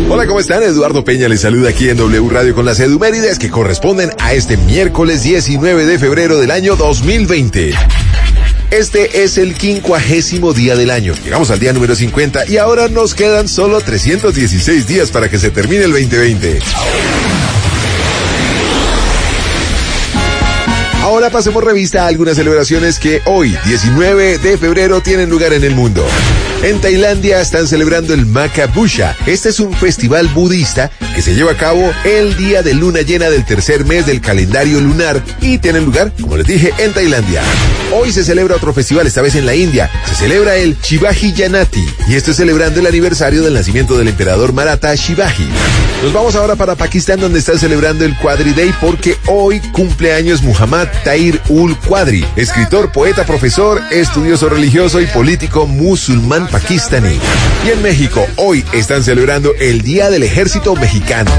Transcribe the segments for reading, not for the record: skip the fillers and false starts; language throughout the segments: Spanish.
Hola, ¿cómo están? Eduardo Peña les saluda aquí en W Radio con las edumérides que corresponden a este miércoles 19 de febrero del año 2020. Este es el 50º día del año. Llegamos al día número 50 y ahora nos quedan solo 316 días para que se termine el 2020. Ahora pasemos revista a algunas celebraciones que hoy, 19 de febrero, tienen lugar en el mundo. En Tailandia están celebrando el Maka Busha. Este es un festival budista que se lleva a cabo el día de luna llena del tercer mes del calendario lunar y tiene lugar, como les dije, en Tailandia. Hoy se celebra otro festival, esta vez en la India. Se celebra el Shivaji Jayanti y esto es celebrando el aniversario del nacimiento del emperador Maratha Shivaji. Nos vamos ahora para Pakistán, donde están celebrando el Qadri Day porque hoy cumple años Muhammad Tahir ul Qadri, escritor, poeta, profesor, estudioso religioso y político musulmán pakistaní. Y en México hoy están celebrando el Día del Ejército Mexicano.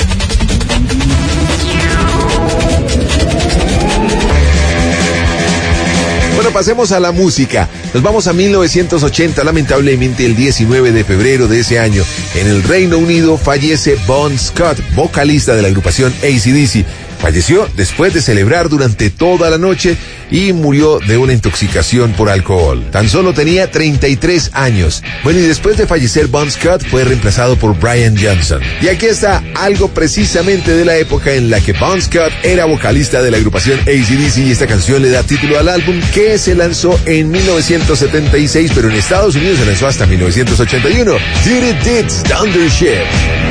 Bueno, pasemos a la música. Nos vamos a 1980, lamentablemente el 19 de febrero de ese año. En el Reino Unido fallece Bon Scott, vocalista de la agrupación AC/DC. Falleció después de celebrar durante toda la noche y murió de una intoxicación por alcohol. Tan solo tenía 33 años. Bueno, y después de fallecer Bon Scott fue reemplazado por Brian Johnson. Y aquí está algo precisamente de la época en la que Bon Scott era vocalista de la agrupación AC/DC y esta canción le da título al álbum que se lanzó en 1976, pero en Estados Unidos se lanzó hasta 1981. Did It Did Thundership.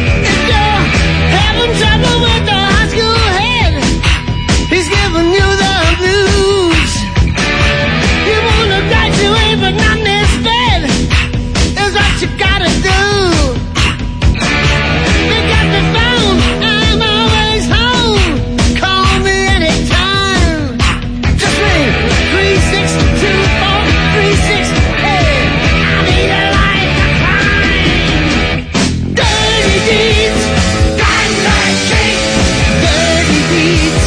He's giving you the blues. You wanna graduate but not this bad is what you gotta do. Pick up the phone, I'm always home. Call me anytime. Just ring 3624 36. I need a light of crime. Dirty deeds, got that shake. Dirty deeds.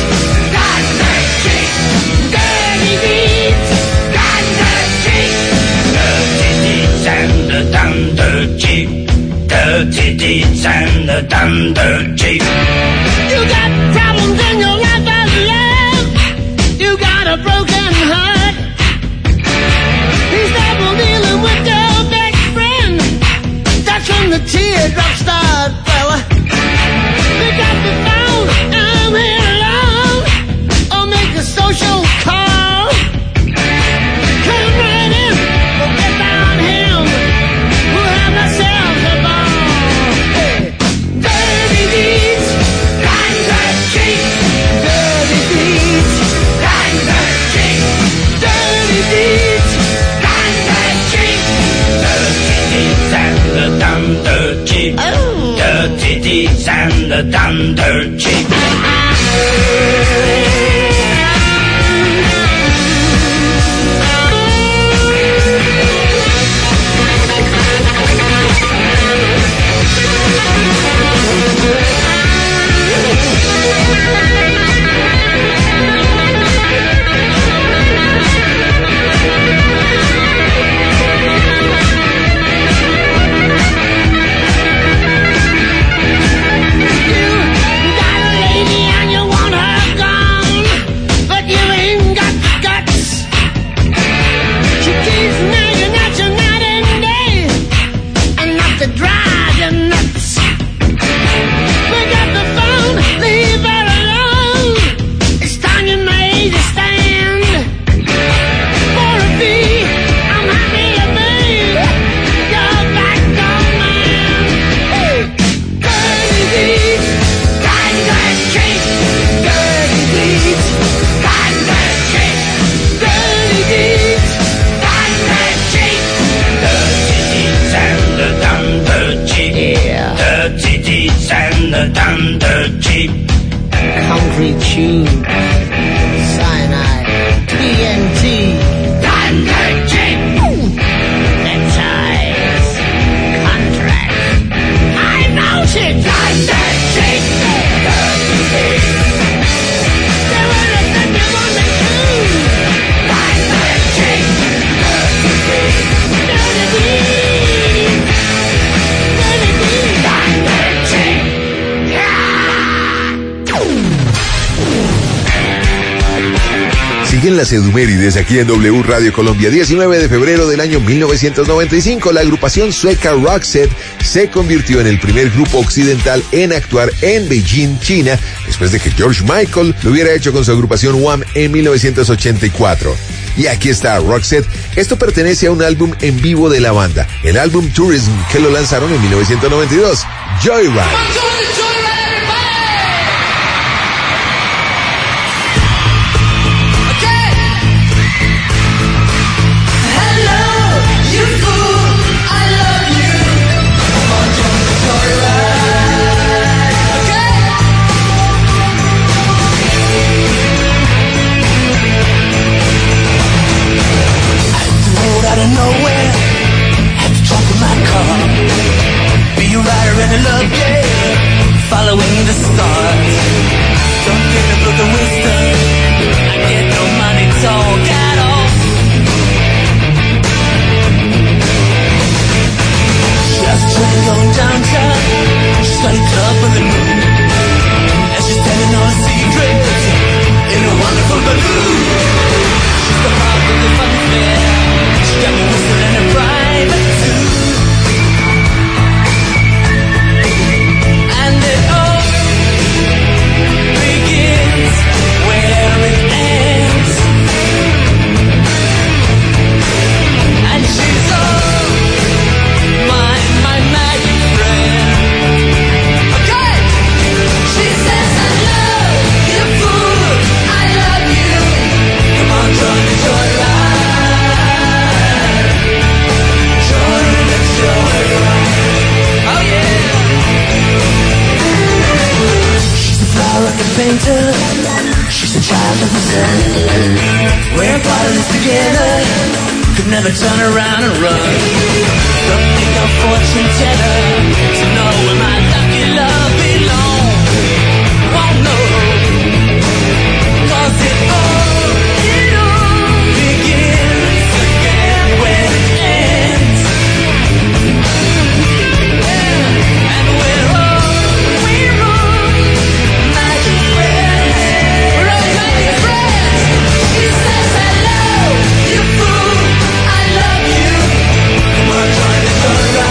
Dirty deeds and the thunder cheap. You got problems in your life of love. You got a broken heart. He's double dealing with your best friend. That's when the teardrops start, fella. Pick up the phone, I'm here alone. Or make a social call. Come right in, forget about him. We'll have ourselves a ball. Dirty deeds and the thunder cheap. Concrete tube, cyanide, TNT, thunder cheap, neckties, contract, high mountain, thunder cheap, there were a thunder on the tube, thunder cheap, thunder cheap, thunder cheap, thunder cheap. en las Edumérides, aquí en W Radio Colombia. 19 de febrero del año 1995, la agrupación sueca Roxette se convirtió en el primer grupo occidental en actuar en Beijing, China, después de que George Michael lo hubiera hecho con su agrupación Wham en 1984. Y aquí está Roxette. Esto pertenece a un álbum en vivo de la banda, el álbum Tourism, que lo lanzaron en 1992, Joyride. Following the stars, don't get a book of wisdom. I get no money talk at all. Just train going downtown, study club with the moon, and she's telling all the secrets in a wonderful balloon. She's the heart of the fun fair. She got me whistling a private tune. And it all begins where it ends. And she's all my magic friend. Okay! She says I love you, fool, I love you. Come on, join the joyride. Join the joyride. Oh yeah! Like a painter, she's a child of the sun. We're part of this together, could never turn around and run. Don't need no fortune teller to know where my lucky love belongs. Won't know, 'cause it all begins again when it ends. And we're all we run. She says hello, you fool, I love you. Come on, join the joyride.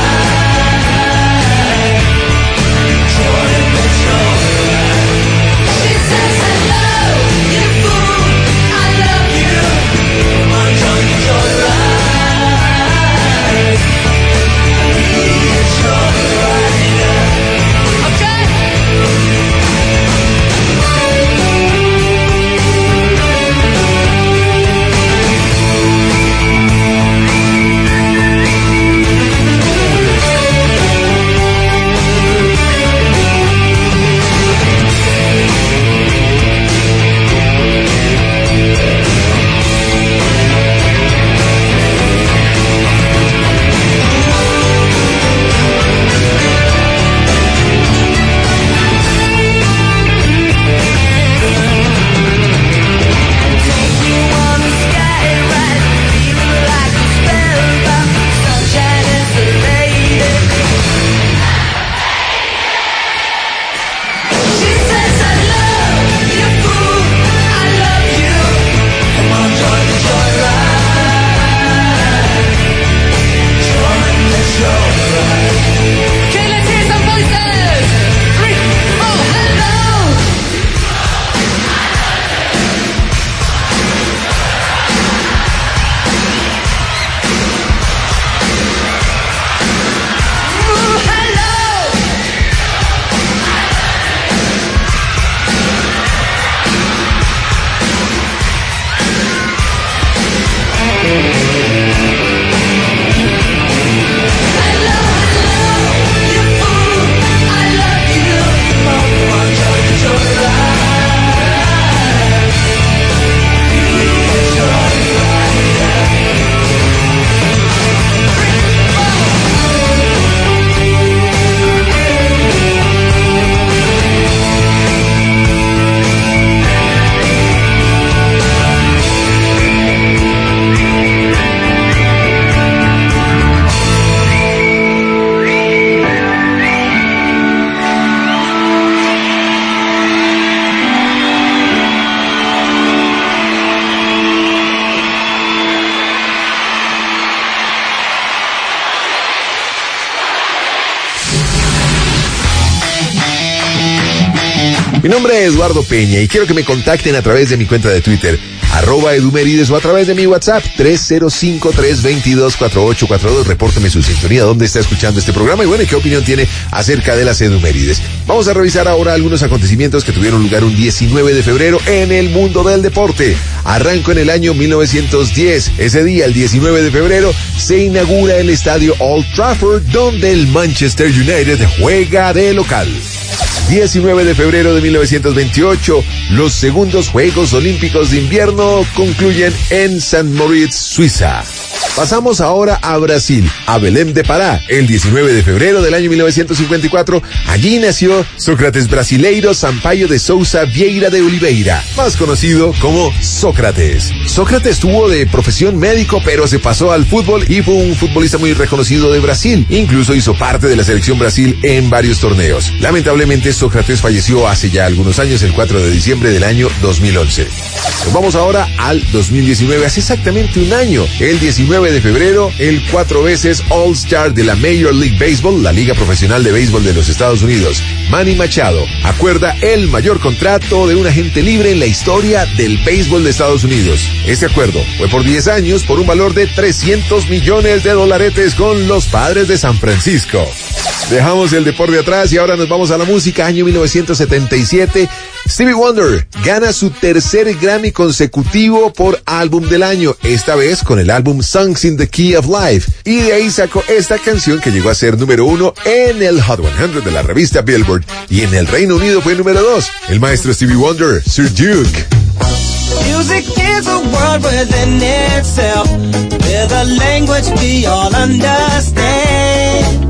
Mi nombre es Eduardo Peña y quiero que me contacten a través de mi cuenta de Twitter, @edumerides, o a través de mi WhatsApp 305-322-4842. Repórteme su sintonía, dónde está escuchando este programa y bueno, qué opinión tiene acerca de las Edumerides. Vamos a revisar ahora algunos acontecimientos que tuvieron lugar un 19 de febrero en el mundo del deporte. Arranco en el año 1910. Ese día, el 19 de febrero, se inaugura el estadio Old Trafford, donde el Manchester United juega de local. 19 de febrero de 1928, los segundos Juegos Olímpicos de Invierno concluyen en St. Moritz, Suiza. Pasamos ahora a Brasil, a Belém de Pará. El 19 de febrero del año 1954, allí nació Sócrates Brasileiro Sampaio de Souza Vieira de Oliveira, más conocido como Sócrates. Sócrates tuvo de profesión médico, pero se pasó al fútbol y fue un futbolista muy reconocido de Brasil. Incluso hizo parte de la selección Brasil en varios torneos. Lamentablemente, Sócrates falleció hace ya algunos años, el 4 de diciembre del año 2011. Nos vamos ahora al 2019, hace exactamente un año, el 19 de febrero, el 4 veces All-Star de la Major League Baseball, la liga profesional de béisbol de los Estados Unidos, Manny Machado, acuerda el mayor contrato de un agente libre en la historia del béisbol de Estados Unidos. Este acuerdo fue por 10 años por un valor de $300 millones con los Padres de San Francisco. Dejamos el deporte atrás y ahora nos vamos a la música. Año 1977, Stevie Wonder gana su tercer Grammy consecutivo por álbum del año, esta vez con el álbum Songs in the Key of Life, y de ahí sacó esta canción que llegó a ser número 1 en el Hot 100 de la revista Billboard, y en el Reino Unido fue número 2. El maestro Stevie Wonder, Sir Duke. Music is a world within itself, with a language we all understand,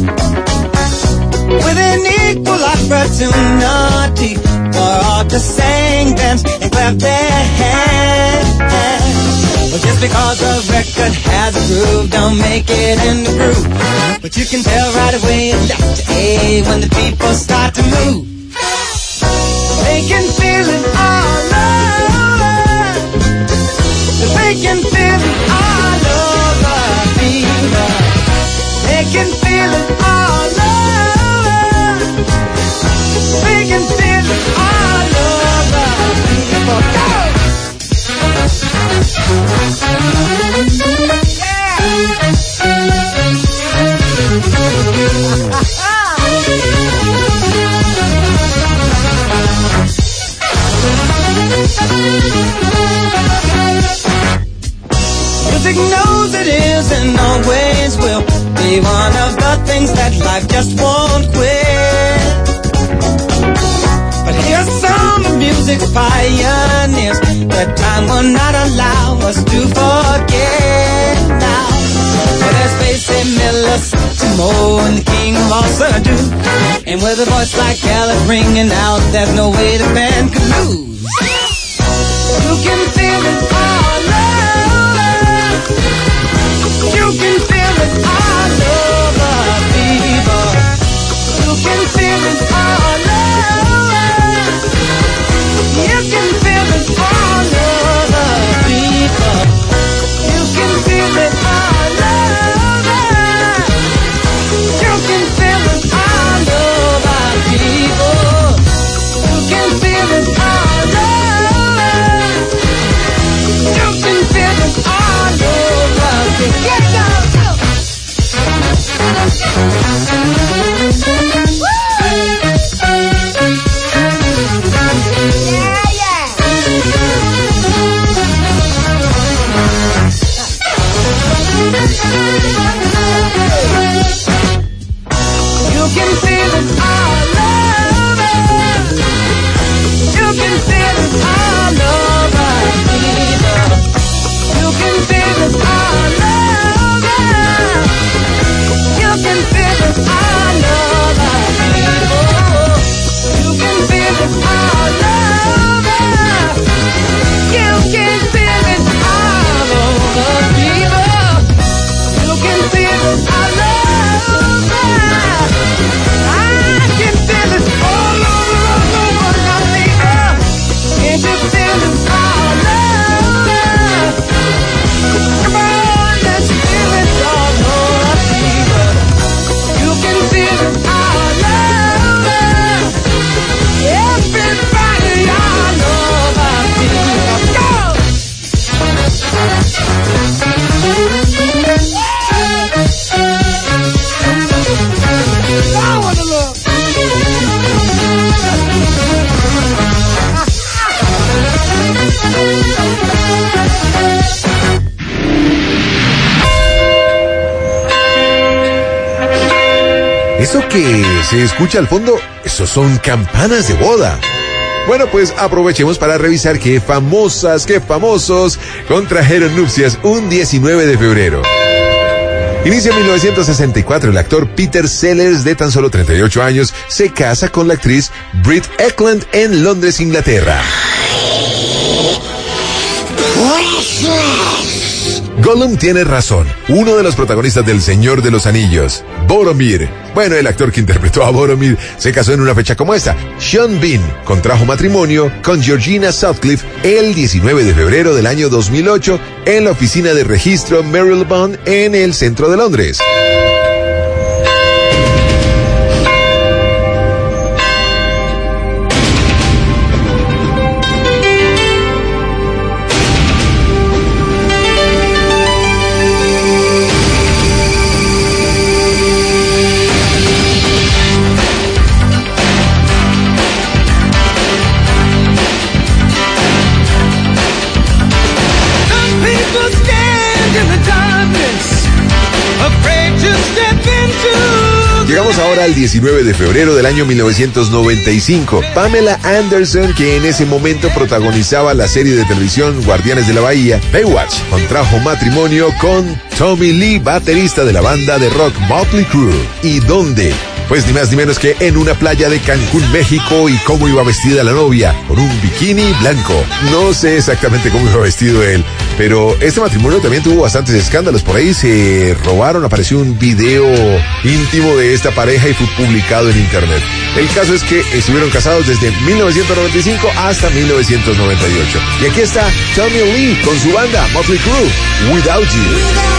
with an equal opportunity for all to sing, dance, and clap their hands. Well, just because a record has a groove, don't make it in the groove. But you can tell right away it's Dr. A when the people start to move. They can feel it all over. They can feel it all over, fever. They can feel it all over. They can feel it all over, fever. Go! Music knows it is and always will be one of the things that life just won't quit. But here's some of music's pioneers that time will not allow us to forget now. So there's Basie Miller, Timo, and the king of all Sardou. And with a voice like Alice ringing out, there's no way the band could lose. You can feel it all over. You can feel it all over, people. You can feel it all over. You can feel it all over, people. You can feel it all over. You can feel it all over, people. You can feel it all over. You can feel it all over. Get down. Eso que se escucha al fondo, eso son campanas de boda. Bueno, pues aprovechemos para revisar qué famosas, qué famosos contrajeron nupcias un 19 de febrero. Inicia en 1964, el actor Peter Sellers, de tan solo 38 años, se casa con la actriz Britt Ekland en Londres, Inglaterra. Gollum tiene razón, uno de los protagonistas del Señor de los Anillos, Boromir. Bueno, el actor que interpretó a Boromir se casó en una fecha como esta. Sean Bean contrajo matrimonio con Georgina Sutcliffe el 19 de febrero del año 2008 en la oficina de registro Marylebone en el centro de Londres. Llegamos ahora al 19 de febrero del año 1995. Pamela Anderson, que en ese momento protagonizaba la serie de televisión Guardianes de la Bahía, Baywatch, contrajo matrimonio con Tommy Lee, baterista de la banda de rock Motley Crue. ¿Y dónde? Pues ni más ni menos que en una playa de Cancún, México. ¿Y cómo iba vestida la novia? Con un bikini blanco. No sé exactamente cómo iba vestido él, pero este matrimonio también tuvo bastantes escándalos. Por ahí se robaron, apareció un video íntimo de esta pareja y fue publicado en internet. El caso es que estuvieron casados desde 1995 hasta 1998. Y aquí está Tommy Lee con su banda Motley Crue, Without You.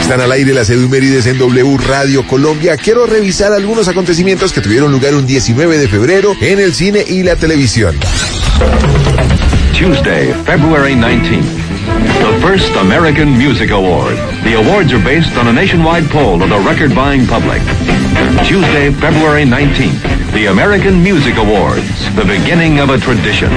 Están al aire las Edumérides en W Radio Colombia. Quiero revisar algunos acontecimientos que tuvieron lugar un 19 de febrero en el cine y la televisión. Tuesday, February 19th. The first American Music Award. The awards are based on a nationwide poll of the record-buying public. Tuesday, February 19th. The American Music Awards. The beginning of a tradition.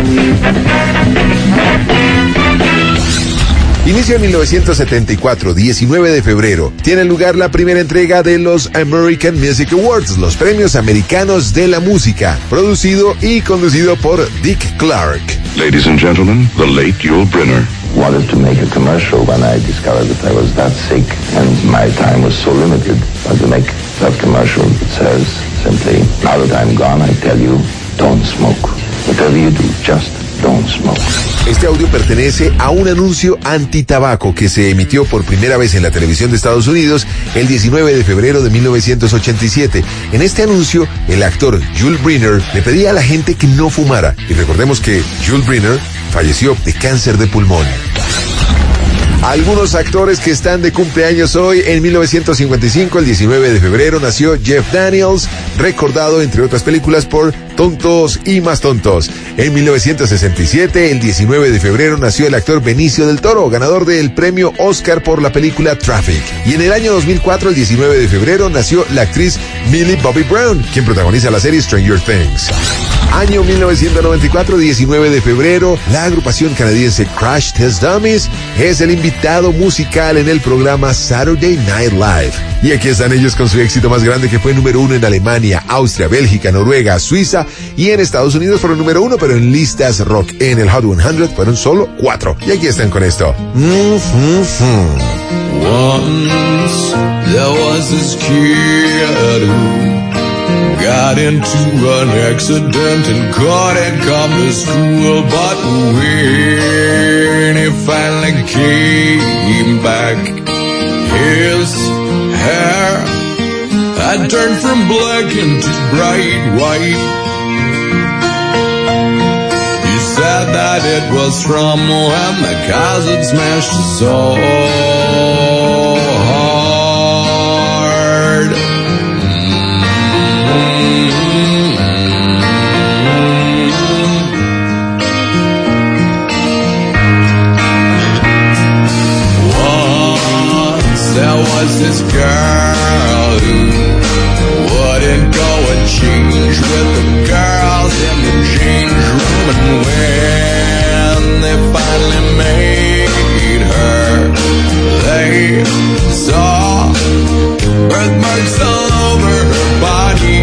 Inicia en 1974, 19 de febrero. Tiene lugar la primera entrega de los American Music Awards, los premios americanos de la música, producido y conducido por Dick Clark. Ladies and gentlemen, the late Yul Brynner. Wanted to make a commercial when I discovered that I was that sick and my time was so limited. But to make that commercial that says simply, now that I'm gone, I tell you, don't smoke. Whatever you do, just don't smoke. Este audio pertenece a un anuncio antitabaco que se emitió por primera vez en la televisión de Estados Unidos el 19 de febrero de 1987. En este anuncio, el actor Yul Brynner le pedía a la gente que no fumara. Y recordemos que Yul Brynner falleció de cáncer de pulmón. Algunos actores que están de cumpleaños hoy. En 1955, el 19 de febrero, nació Jeff Daniels, recordado entre otras películas por Tontos y Más Tontos. En 1967, el 19 de febrero, nació el actor Benicio del Toro, ganador del premio Oscar por la película Traffic. Y en el año 2004, el 19 de febrero, nació la actriz Millie Bobby Brown, quien protagoniza la serie Stranger Things. Año 1994, 19 de febrero, la agrupación canadiense Crash Test Dummies es el invitado musical en el programa Saturday Night Live. Y aquí están ellos con su éxito más grande, que fue número 1 en Alemania, Austria, Bélgica, Noruega, Suiza, y en Estados Unidos fueron número 1, pero en listas rock. En el Hot 100 fueron solo 4. Y aquí están con esto. Once there was this kid who got into an accident and couldn't come to school, but when he finally came back, his hair had turned from black into bright white. He said that it was from when the cars had smashed his soul hard. There was this girl who wouldn't go and change with the girls in the change room, and when they finally made her, they saw birthmarks all over her body.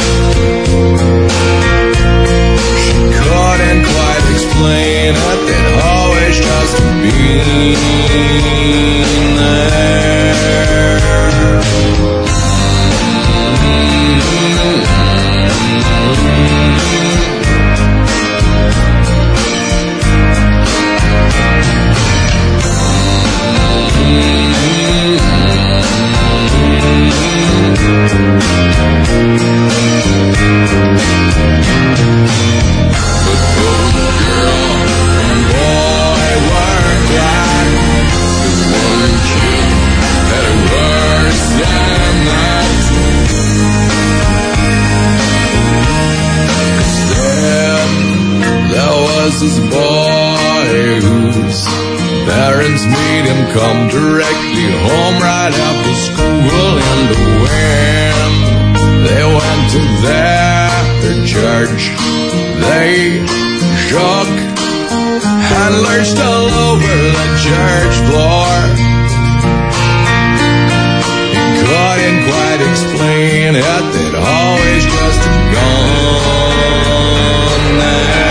She couldn't quite explain it, they'd always just been there. This boy whose parents made him come directly home right after school, and when they went to their church, they shook and lurched all over the church floor. He couldn't quite explain it, they'd always just gone there.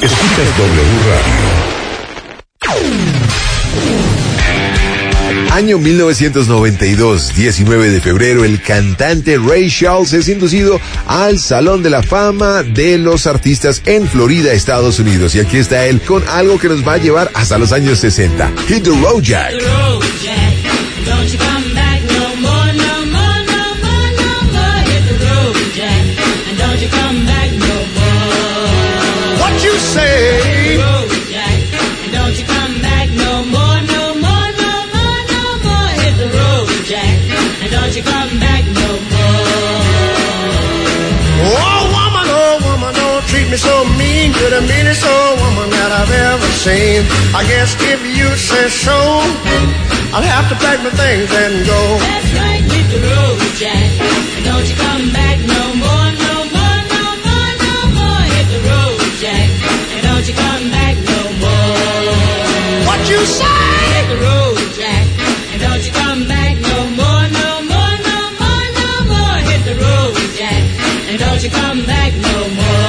Escuchas W Radio. Año 1992, 19 de febrero, el cantante Ray Charles es inducido al Salón de la Fama de los Artistas en Florida, Estados Unidos. Y aquí está él con algo que nos va a llevar hasta los años 60. Hit the Road Jack. What you say? So mean, you're the meanest old woman that I've ever seen. I guess if you say so, I'll have to pack my things and go. That's right, hit the road, Jack. And don't you come back no more, no more, no more, no more. Hit the road, Jack. And don't you come back no more. What you say? Hit the road, Jack. And don't you come back no more, no more, no more, no more. Hit the road, Jack. And don't you come back no more.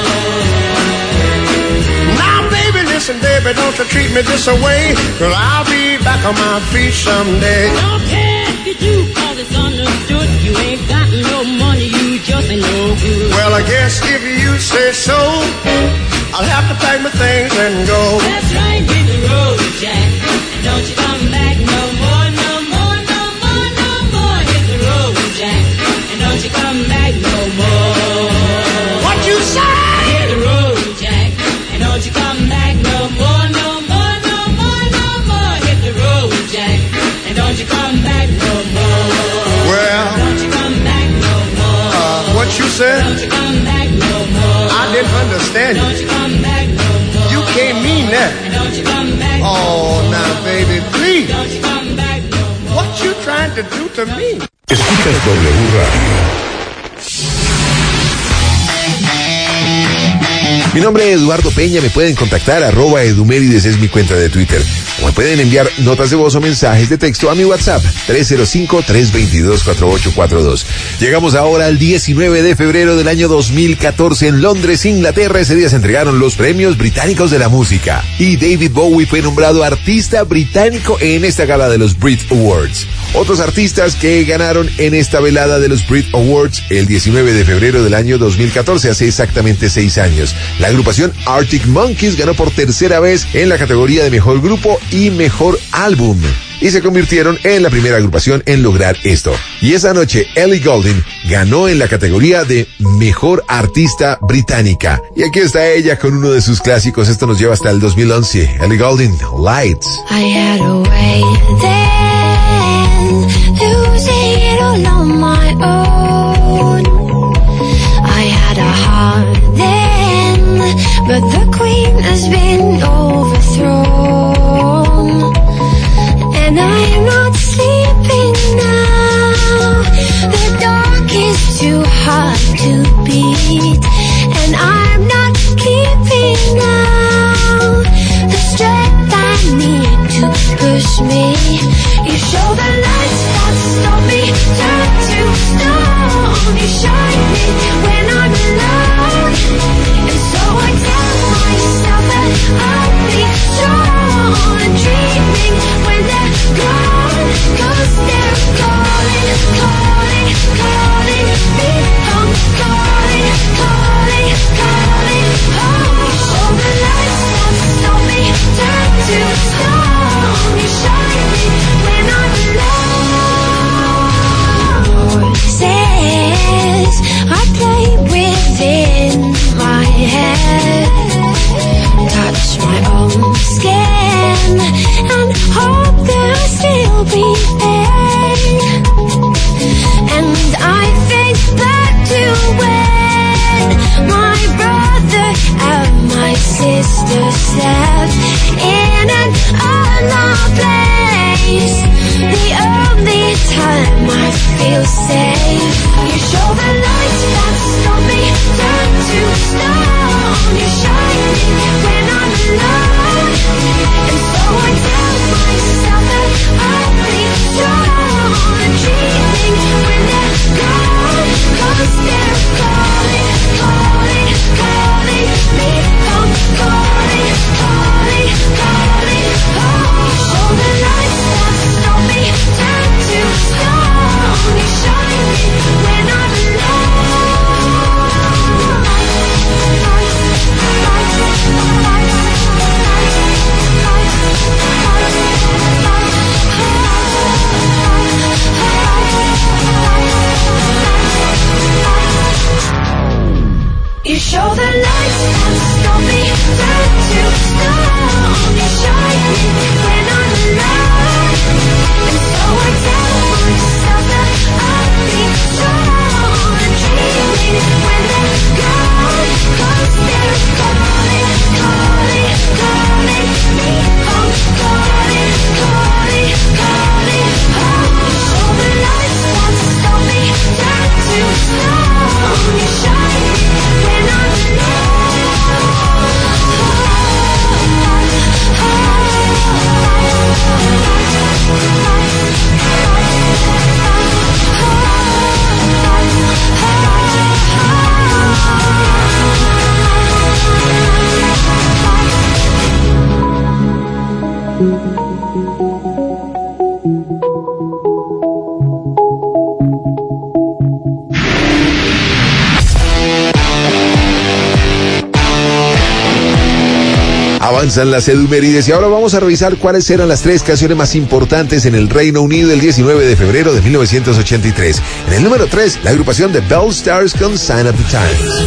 Listen, baby, don't you treat me this away, 'cause I'll be back on my feet someday. Don't care if you do, 'cause it's understood. You ain't got no money, you just ain't no good. Well, I guess if you say so, I'll have to pack my things and go. That's right, hit the road, Jack. And don't you come back no more, no more, no more, no more. Hit the road, Jack. And don't you come back no more. What you say? Hit the road, Jack. And don't you come back no more, no more, no more, no more. Hit the road, Jack. And don't you come back no more. Well, don't you come back no more. What you said? Don't you come back no more. I didn't understand you. Don't you come back no more. You can't mean that. And don't you come back no more. Oh, now, baby, please. Don't you come back no more. What you trying to do to me? Escuchas W Radio. Mi nombre es Eduardo Peña, me pueden contactar @Edumérides es mi cuenta de Twitter. O me pueden enviar notas de voz o mensajes de texto a mi WhatsApp, 305-322-4842. Llegamos ahora al 19 de febrero del año 2014 en Londres, Inglaterra. Ese día se entregaron los premios británicos de la música. Y David Bowie fue nombrado artista británico en esta gala de los Brit Awards. Otros artistas que ganaron en esta velada de los Brit Awards el 19 de febrero del año 2014, hace exactamente 6 años. La agrupación Arctic Monkeys ganó por tercera vez en la categoría de Mejor Grupo y Mejor Álbum, y se convirtieron en la primera agrupación en lograr esto. Y esa noche Ellie Goulding ganó en la categoría de Mejor Artista Británica. Y aquí está ella con uno de sus clásicos. Esto nos lleva hasta el 2011. Ellie Goulding, Lights. I had a way then, losing it all on my own. I had a heart then, but the queen has been overthrown. And I'm not sleeping now. The dark is too hard to beat. And I'm not keeping now the strength I need to push me. You show the lights that stop me, turn to stone. You shine me when I'm alone. And so I tell myself that I'll be strong and dreaming when they're gone, 'cause they're calling, calling, calling me home, calling, calling, calling home. You show the lights that stop me, turn to stone. You shine me when I'm alone. Voices I play within my head, touch my own skin and hope that I'll still be there. And I think back to when my brother and my sister slept in an unknown place. The only time I feel safe. You show the lights that stop me, turn to stone. You shine me when I'm alone. And so I tell myself that I'll be strong. Avanzan las edumérides y ahora vamos a revisar cuáles eran las 3 canciones más importantes en el Reino Unido el 19 de febrero de 1983. En el número 3, la agrupación de Bell Stars con Sign of the Times.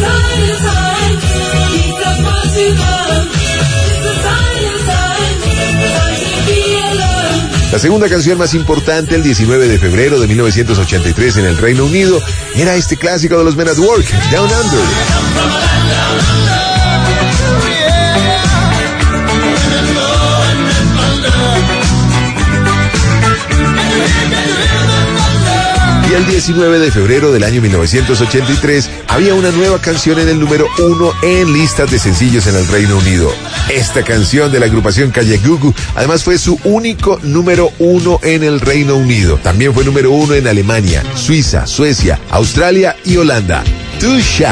La segunda canción más importante el 19 de febrero de 1983 en el Reino Unido era este clásico de los Men at Work, Down Under. Y el 19 de febrero del año 1983 había una nueva canción en el número 1 en listas de sencillos en el Reino Unido. Esta canción de la agrupación Calle Gugu además fue su único número 1 en el Reino Unido. También fue número 1 en Alemania, Suiza, Suecia, Australia y Holanda. Too Shy.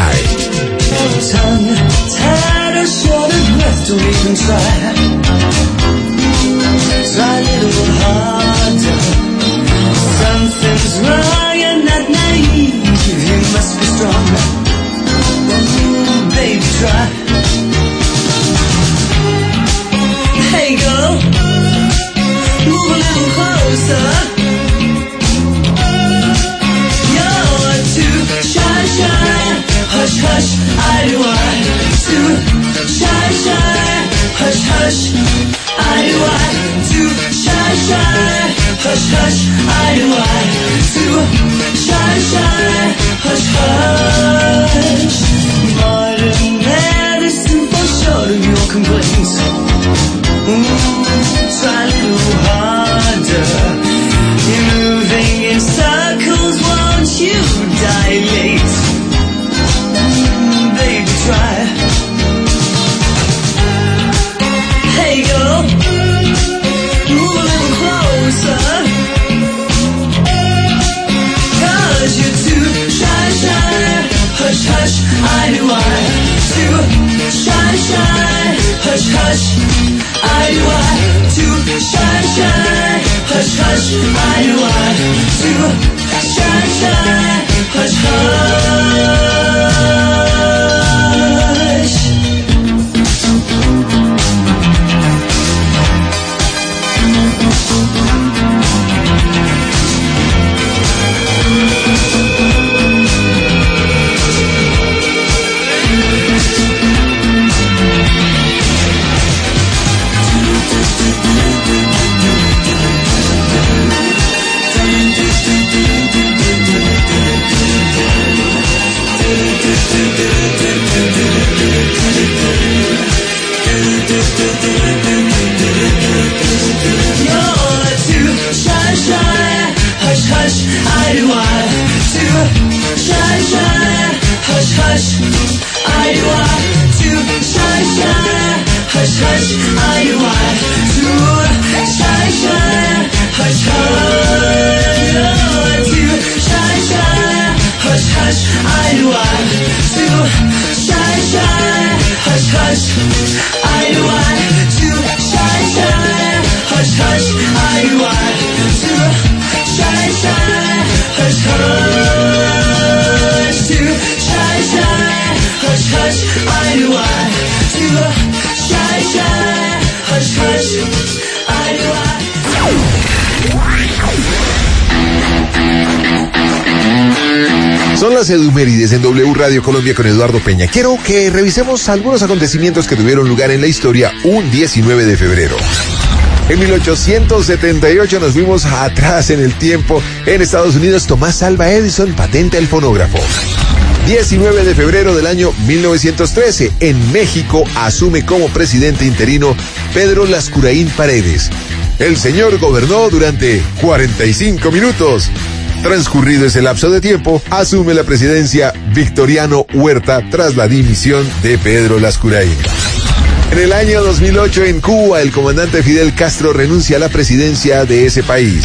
Something's wrong, you're not naive, you must be strong. Ooh, baby, try. Hey girl, move a little closer. You're too shy, shy, hush, hush, I do I. Too shy, shy, hush, hush, I do I. Too shy, shy, hush, hush, I do I. Too shy, shy, hush, hush. Modern medicine for sure of your complaints. Try a little harder. You're moving in circles, won't you dilate? Baby, try. Hey girl, move a little closer. 'Cause you're too shy, shy, hush, hush, I do I. Too shy, shy, hush, hush, I do I. Too shy, shy, hush, hush, I do I. Too shy, shy, hush, hush. Son las edumérides en W Radio Colombia con Eduardo Peña. Quiero que revisemos algunos acontecimientos que tuvieron lugar en la historia un 19 de febrero. En 1878 nos fuimos atrás en el tiempo. En Estados Unidos, Tomás Alva Edison patenta el fonógrafo. 19 de febrero del año 1913, en México asume como presidente interino Pedro Lascurain Paredes. El señor gobernó durante 45 minutos. Transcurrido ese lapso de tiempo, asume la presidencia Victoriano Huerta tras la dimisión de Pedro Lascurain. En el año 2008, en Cuba, el comandante Fidel Castro renuncia a la presidencia de ese país.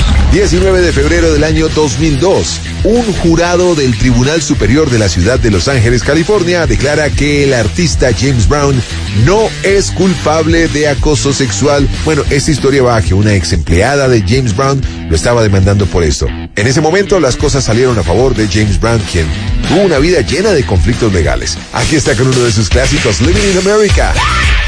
19 de febrero del año 2002, un jurado del Tribunal Superior de la ciudad de Los Ángeles, California, declara que el artista James Brown no es culpable de acoso sexual. Bueno, esta historia va a que una ex empleada de James Brown lo estaba demandando por esto. En ese momento las cosas salieron a favor de James Brown, quien tuvo una vida llena de conflictos legales. Aquí está con uno de sus clásicos, Living in America.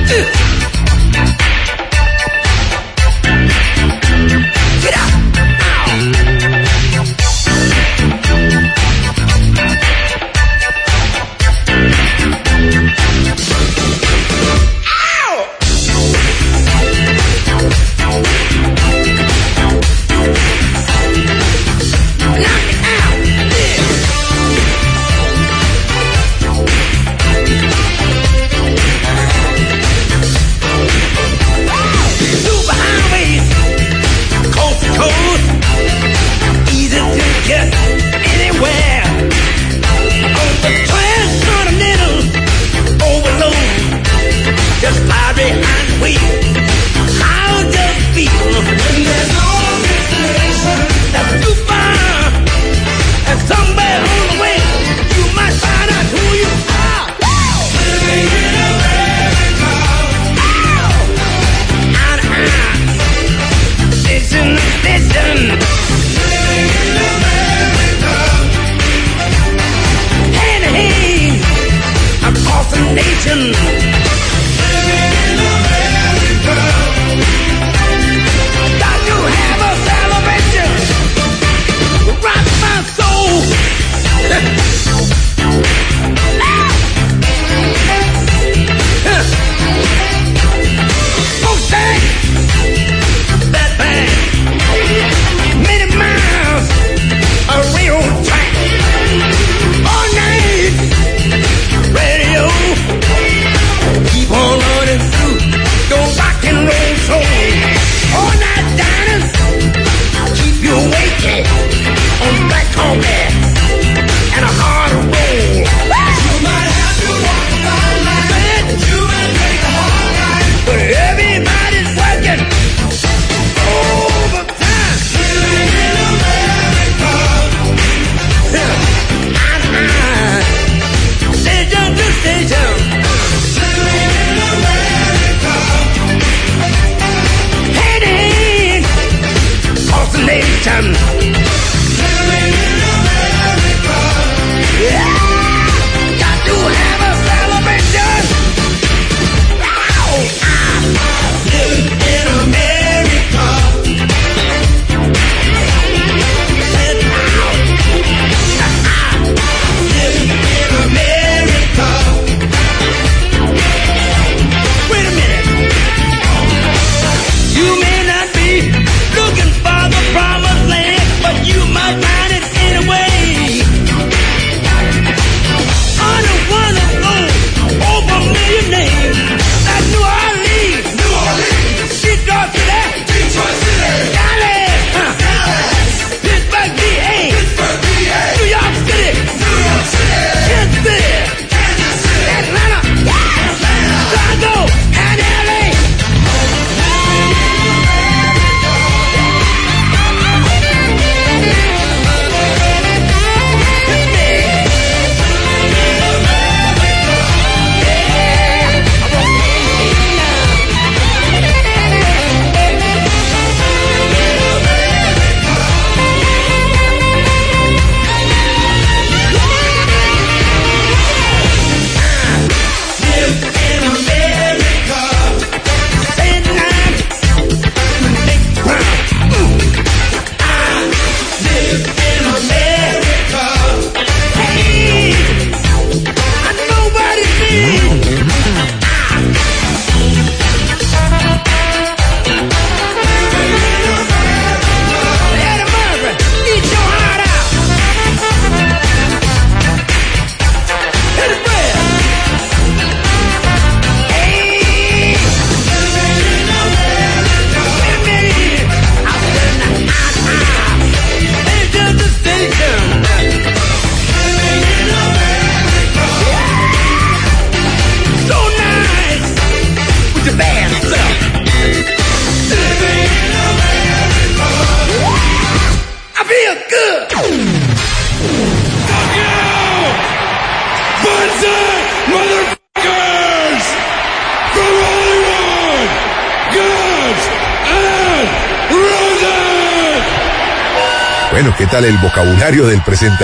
Bueno, ¿qué tal el vocabulario del presentador?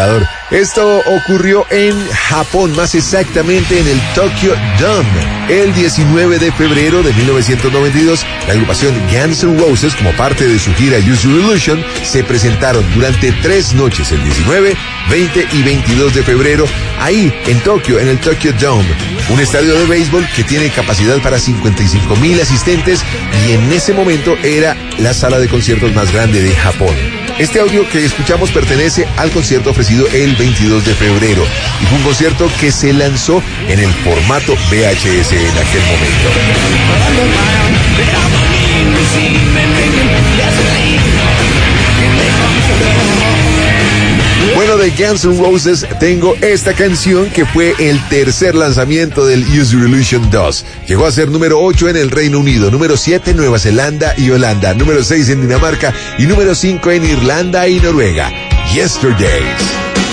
Esto ocurrió en Japón, más exactamente en el Tokyo Dome. El 19 de febrero de 1992, la agrupación Guns N' Roses, como parte de su gira Use Your Illusion, se presentaron durante 3 noches, el 19, 20 y 22 de febrero, ahí en Tokio, en el Tokyo Dome, un estadio de béisbol que tiene capacidad para 55,000 asistentes y en ese momento era la sala de conciertos más grande de Japón. Este audio que escuchamos pertenece al concierto ofrecido el 22 de febrero y fue un concierto que se lanzó en el formato VHS en aquel momento. Bueno, de Guns N' Roses tengo esta canción que fue el tercer lanzamiento del Use Your Illusion 2. Llegó a ser número 8 en el Reino Unido, número 7 en Nueva Zelanda y Holanda, número 6 en Dinamarca y número 5 en Irlanda y Noruega. Yesterdays.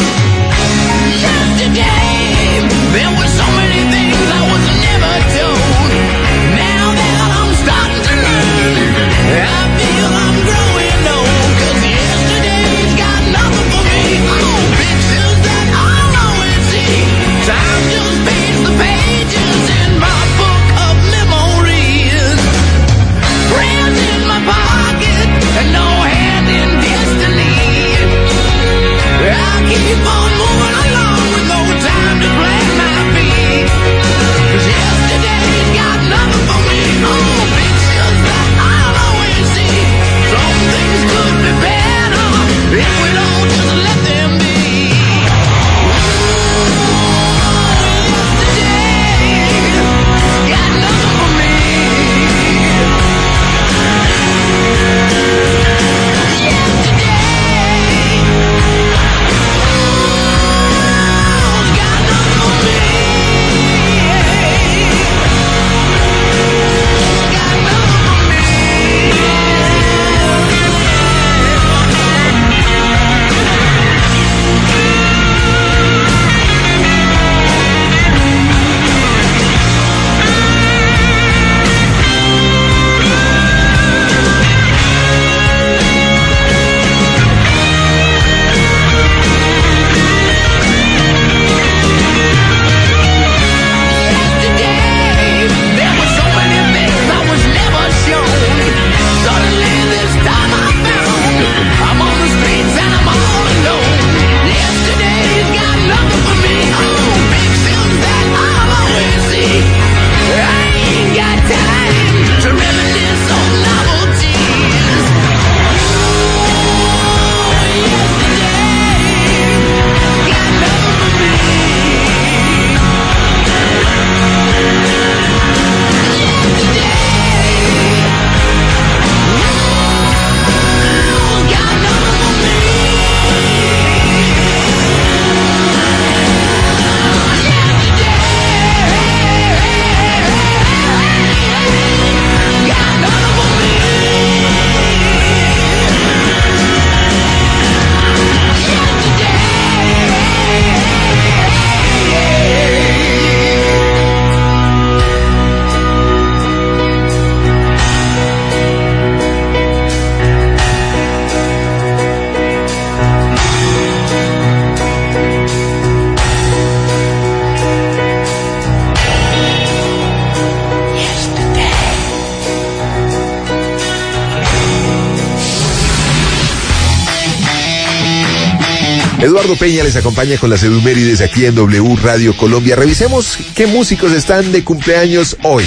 Eduardo Peña les acompaña con las efemérides aquí en W Radio Colombia. Revisemos qué músicos están de cumpleaños hoy.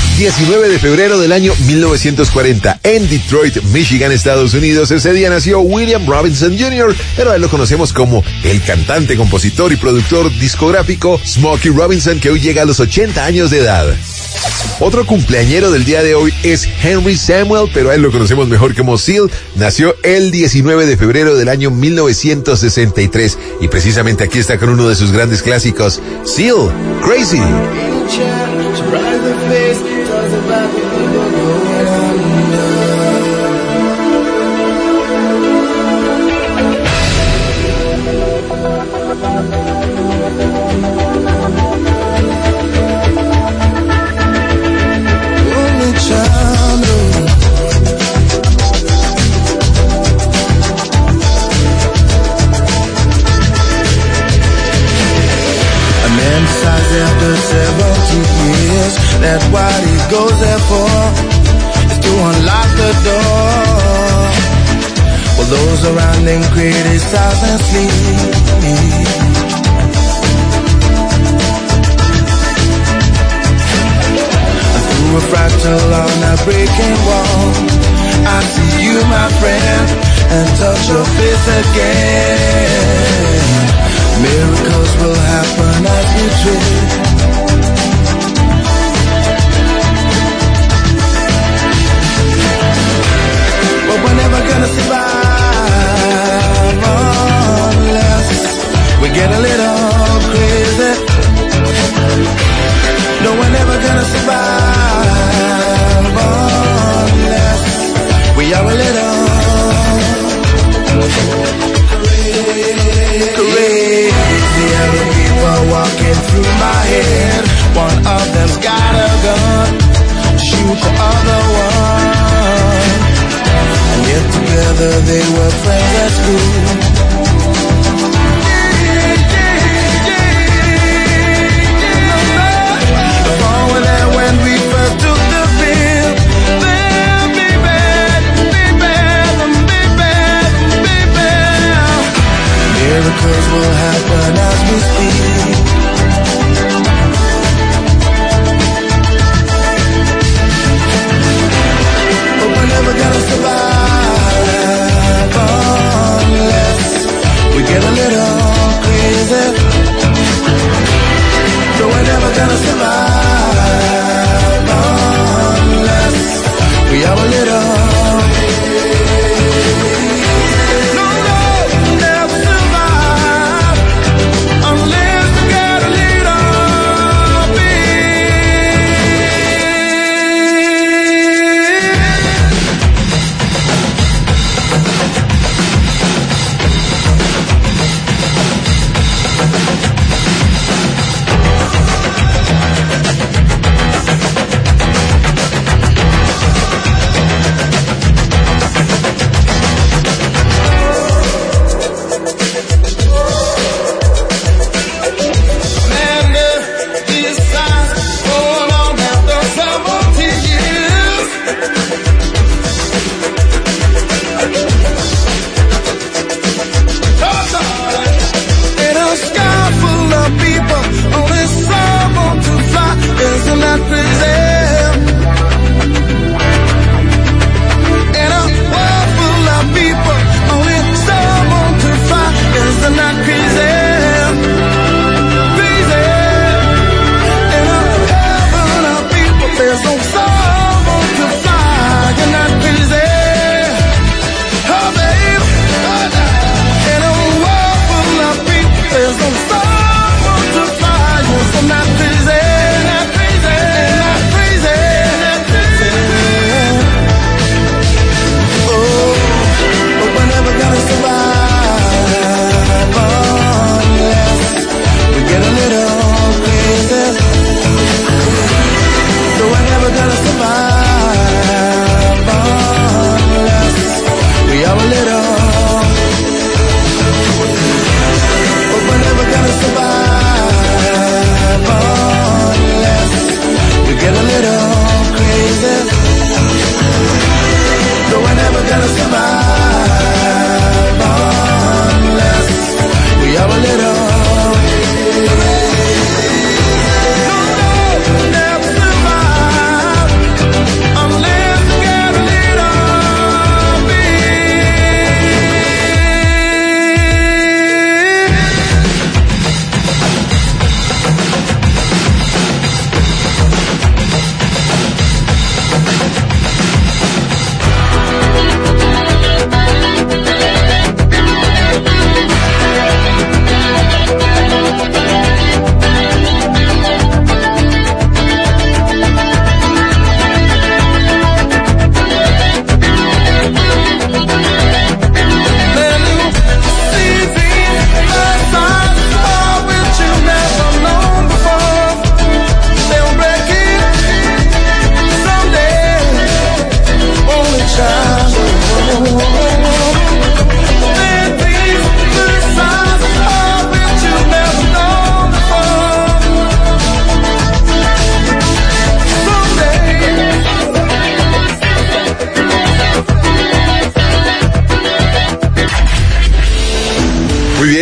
19 de febrero del año 1940, en Detroit, Michigan, Estados Unidos. Ese día nació William Robinson Jr., pero a él lo conocemos como el cantante, compositor y productor discográfico Smokey Robinson, que hoy llega a los 80 años de edad. Otro cumpleañero del día de hoy es Henry Samuel, pero a él lo conocemos mejor como Seal. Nació el 19 de febrero del año 1963 y precisamente aquí está con uno de sus grandes clásicos, Seal, Crazy. goes there for is to unlock the door. Well, those around him criticize and sleep. Through a fractal on a breaking wall, I see you, my friend, and touch your face again. Miracles will happen as we dream. But we're never gonna survive unless we get a little crazy. No, we're never gonna survive unless we are a little crazy. Other people walking through my head. One of them's got a gun to shoot the other one. And yet together they were friends at school. The fall were there when we first took the field. Then be bad, be bad, be bad, be bad. Miracles will happen as we speak. But we're never gonna survive unless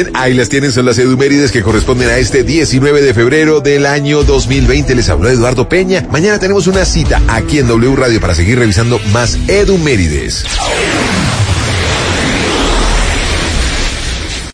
Bien, ahí las tienen, son las edumérides que corresponden a este 19 de febrero del año 2020. Les habló Eduardo Peña. Mañana tenemos una cita aquí en W Radio para seguir revisando más edumérides.